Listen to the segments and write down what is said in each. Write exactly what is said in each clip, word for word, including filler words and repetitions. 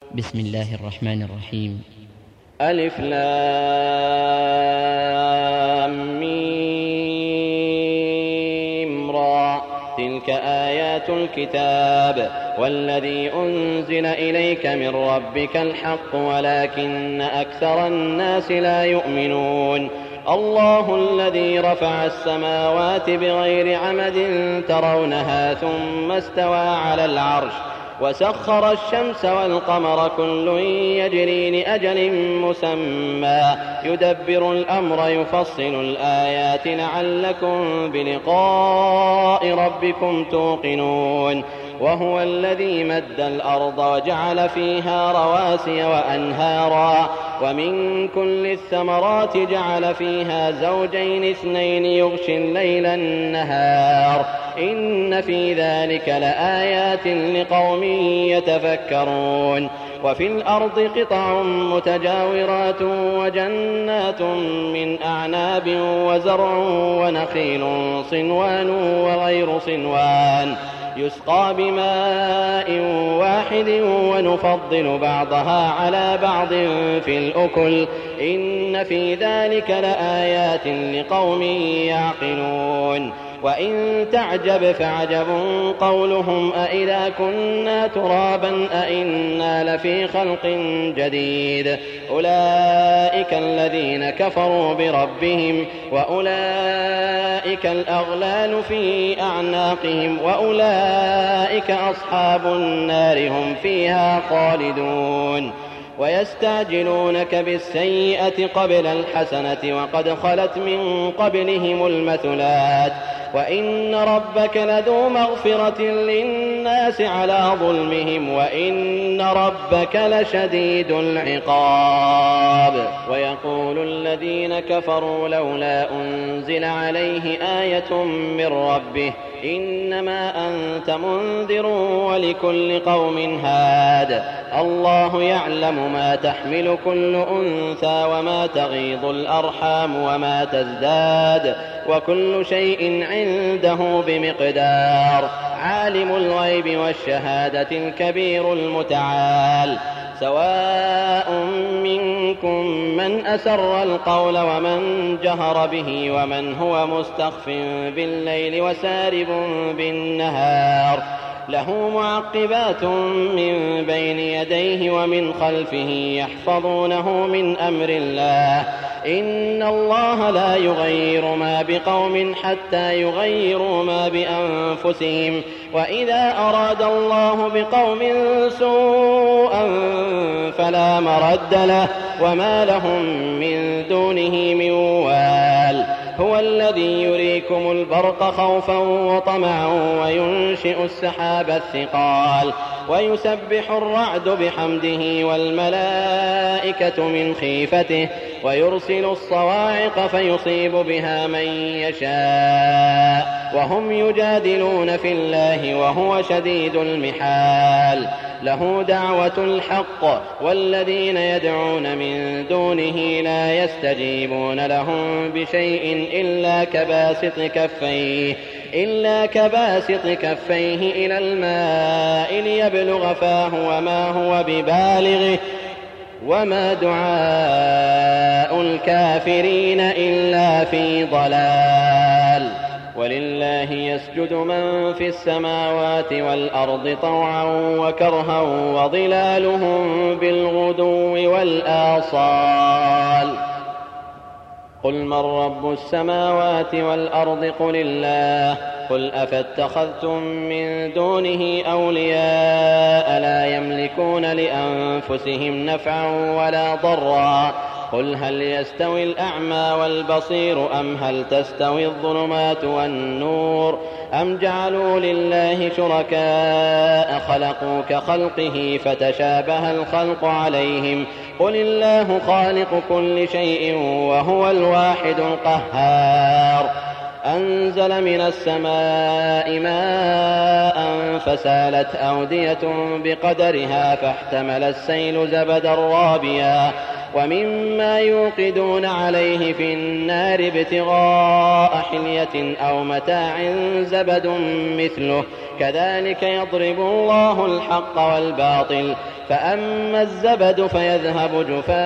بسم الله الرحمن الرحيم. ألف لام ميم را، تلك آيات الكتاب والذي أنزل إليك من ربك الحق ولكن أكثر الناس لا يؤمنون. الله الذي رفع السماوات بغير عمد ترونها ثم استوى على العرش وسخر الشمس والقمر كل يجري لأجل مسمى يدبر الأمر يفصل الآيات لعلكم بلقاء ربكم توقنون. وهو الذي مد الأرض وجعل فيها رواسي وأنهارا ومن كل الثمرات جعل فيها زوجين اثنين يغشي الليل النهار إن في ذلك لآيات لقوم يتفكرون. وفي الأرض قطع متجاورات وجنات من أعناب وزرع ونخيل صنوان وغير صنوان يسقى بماء واحد ونفضل بعضها على بعض في الأكل إن في ذلك لآيات لقوم يعقلون. وإن تعجب فعجب قولهم أإذا كنا ترابا أإنا لفي خلق جديد أولئك الذين كفروا بربهم وأولئك الأغلال في أعناقهم وأولئك أصحاب النار هم فيها خالدون. ويستعجلونك بالسيئة قبل الحسنة وقد خلت من قبلهم المثلات وإن ربك لذو مغفرة للناس على ظلمهم وإن ربك لشديد العقاب. ويقول الذين كفروا لولا أنزل عليه آية من ربه إنما أنت منذر ولكل قوم هاد الله يعلم ما تحمل كل أنثى وما تغيض الأرحام وما تزداد وكل شيء عنده بمقدار. عالم الغيب والشهادة الكبير المتعال سواء منكم من أسر القول ومن جهر به ومن هو مستخف بالليل وسارب بالنهار له معقبات من بين يديه ومن خلفه يحفظونه من أمر الله إن الله لا يغير ما بقوم حتى يغيروا ما بأنفسهم وإذا أراد الله بقوم سوءا فلا مرد له وما لهم من دونه من وال. هو الذي يريكم البرق خوفا وطمعا وينشئ السحاب الثقال ويسبح الرعد بحمده والملائكة من خيفته ويرسل الصواعق فيصيب بها من يشاء وهم يجادلون في الله وهو شديد المحال. له دعوة الحق والذين يدعون من دونه لا يستجيبون لهم بشيء إلا كباسط كفيه إلا كباسط كفيه إلى الماء ليبلغ فاه وما هو ببالغه وما دعاء الكافرين إلا في ضلال. ولله يسجد من في السماوات والأرض طوعا وكرها وظلالهم بالغدو والآصال. قل من رب السماوات والأرض قل الله قل أفاتخذتم من دونه أولياء لا يملكون لأنفسهم نفعا ولا ضرا قل هل يستوي الأعمى والبصير أم هل تستوي الظلمات والنور أم جعلوا لله شركاء خلقوا كخلقه فتشابه الخلق عليهم قل الله خالق كل شيء وهو الواحد القهار. أنزل من السماء ماء فسالت أودية بقدرها فاحتمل السيل زبدا رابيا ومما يوقدون عليه في النار ابتغاء حلية أو متاع زبد مثله كذلك يضرب الله الحق والباطل فأما الزبد فيذهب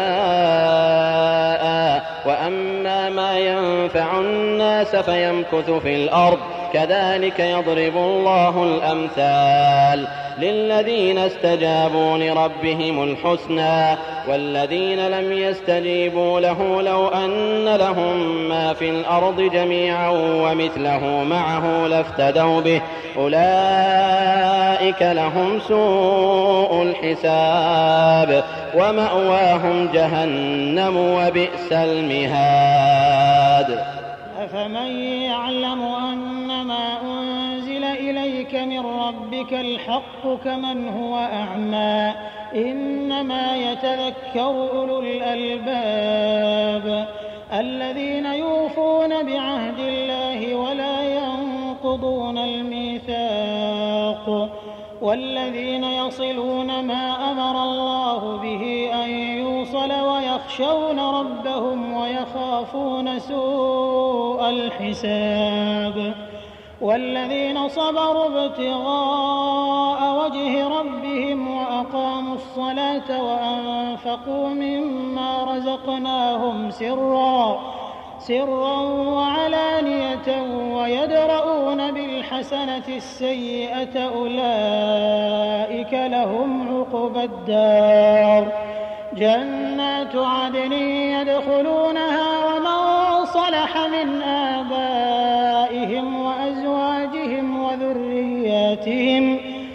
جفاء وأما ما ينفع الناس فيمكث في الأرض كذلك يضرب الله الأمثال للذين استجابوا لربهم الحسنى والذين لم يستجيبوا له لو أن لهم ما في الأرض جميعا ومثله معه لافتدوا به أولئك لهم سوء الحساب ومأواهم جهنم وبئس المهاد. أفمن يعلم أنما أنزل إليك من ربك الحق كمن هو أعمى إنما يتذكر أولو الألباب الذين يوفون بعهد الله ولا ينقضون الميثاق والذين يصلون ما أمر الله به أن يوصل ويخشون ربهم ويخافون سوء الحساب والذين صبروا ابتغاء وجه ربهم وأقاموا الصلاة وأنفقوا مما رزقناهم سرا سرا وعلانية ويدرؤون بالحسنة السيئة أولئك لهم عقبى الدار جنات عدن يدخلونها ومن صلح من آبائهم وأزواجهم وذرياتهم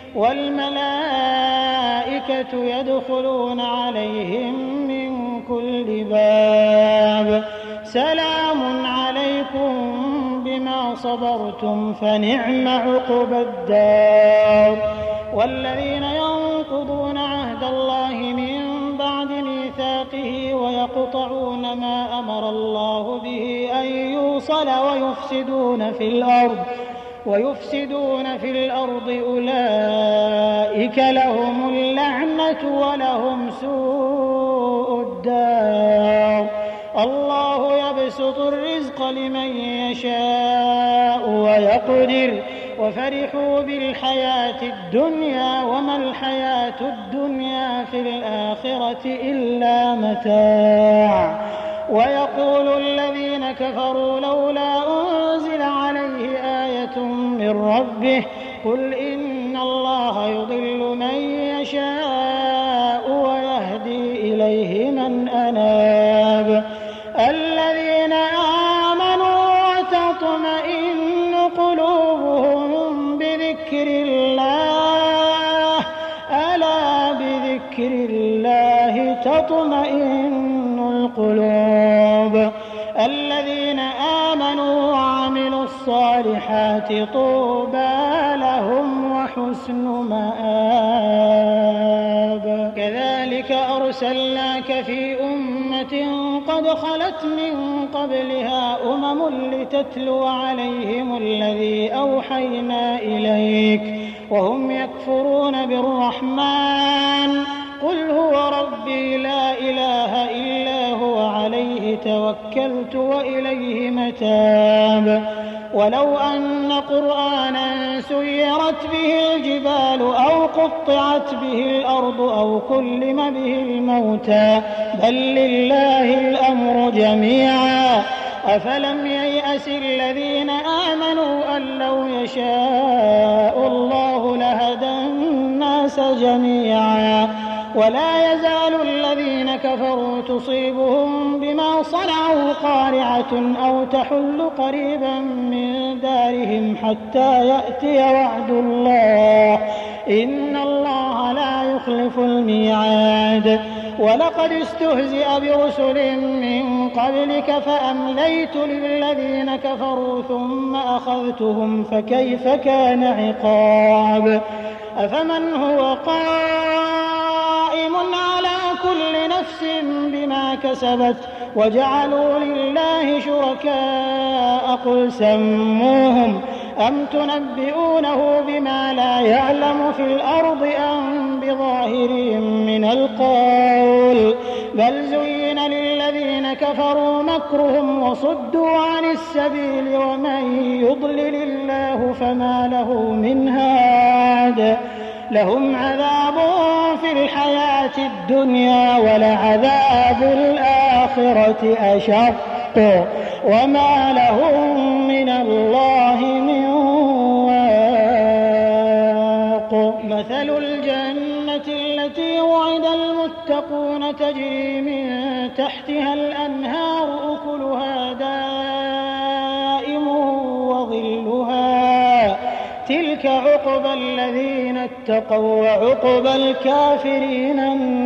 والملائكة يدخلون عليهم من كل باب سلام عليكم بما صبرتم فنعم عقبى الدار والذين ينقضون عهد الله من بعد ميثاقه ويقطعون ما أمر الله به أن يوصل ويفسدون في الأرض ويفسدون في الأرض أولئك لهم اللعنة ولهم سوء الدار الله يبسط الرزق لمن يشاء ويقدر وفرحوا بالحياة الدنيا وما الحياة الدنيا في الآخرة إلا متاع ويقول الذين كفروا لولا أنزل عليه آية من ربه قل إن الله يضل من يشاء ويهدي إليه من أناب الذين آمنوا وتطمئن قلوبهم بذكر الله ألا بذكر الله تطمئن القلوب الذين آمنوا وعملوا الصالحات طوبى لهم وحسن مآب كذلك أرسلناك في أمة قد خلت من قبلها أمم لتتلو عليهم الذي أوحينا إليك وهم يكفرون بالرحمن قل هو ربي لا إله إلا هو عليه توكلت وإليه متاب ولو أن قرآنا سيرت به الجبال أو قطعت به الأرض أو كلم به الموتى بل لله الأمر جميعا أفلم ييأس الذين آمنوا أن لو يشاء الله لهدى الناس جميعا ولا يزال الذين كفروا تصيبهم بما صنعوا قارعة أو تحل قريبا من دارهم حتى يأتي وعد الله إن الله لا يخلف الميعاد ولقد استهزئ برسل من قبلك فأمليت للذين كفروا ثم أخذتهم فكيف كان عقاب أفمن هو قائم على كل نفس بما كسبت وجعلوا لله شركاء قل سموهم أم تنبئونه بما لا يعلم في الأرض أم بظاهر من القول بل زين للذين كفروا مكرهم وصدوا عن السبيل ومن يضلل الله فما له من هاد لهم عذاب في الحياة الدنيا ولعذاب الآخرة أشق وما لهم من الله من واق مثل الجنة التي وعد المتقون تجري من تحتها الأنهار أكلها دائم وظلها تلك عقبى الذين اتقوا وعقبى الكافرين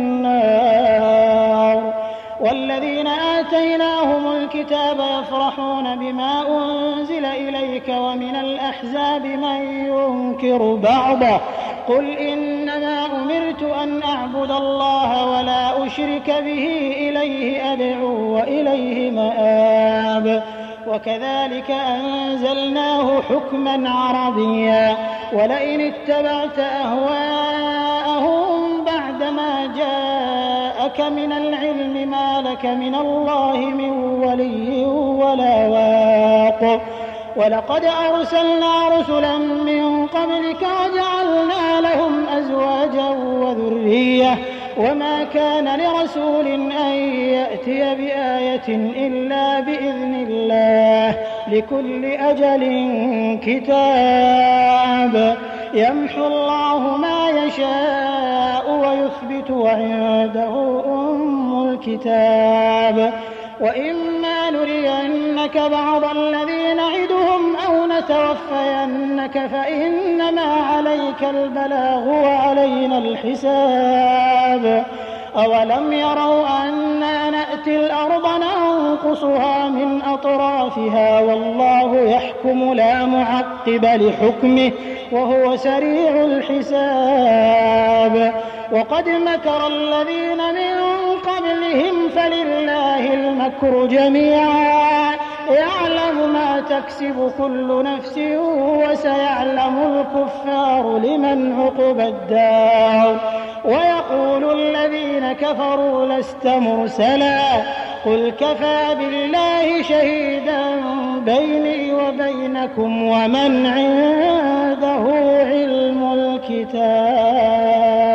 النار والذين آتيناهم الكتاب يفرحون بما أنزل إليك ومن الأحزاب من ينكر بعضه قل إنما أمرت أن أعبد الله ولا أشرك به إليه أدعو وإليه مآب وكذلك أنزلناه حكما عربيا ولئن اتبعت أهواءهم بعدما جاءك من العلم ما لك من الله من ولي ولا واق ولقد أرسلنا رسلا من قبلك وجعلنا لهم أزواجا وذرية وما كان لرسول أن يأتي بآية إلا بإذن الله لكل أجل كتاب يمحو الله ما يشاء ويثبت وعنده أم الكتاب وإما نرينك بعض الذي نعدهم أو نتوفينك فإنما عليك البلاغ وعلينا الحساب أولم يروا أنا نأتي الأرض ننقصها من أطرافها والله يحكم لا معقب لحكمه وهو سريع الحساب وقد مكر الذين من قبلهم فلله المكر جميعا يعلم ما تكسب كل نفس وسيعلم الكفار لمن عقبى الدار ويقول الذين كفروا لست مرسلا قل كفى بالله شهيدا بيني وبينكم ومن عنده علم الكتاب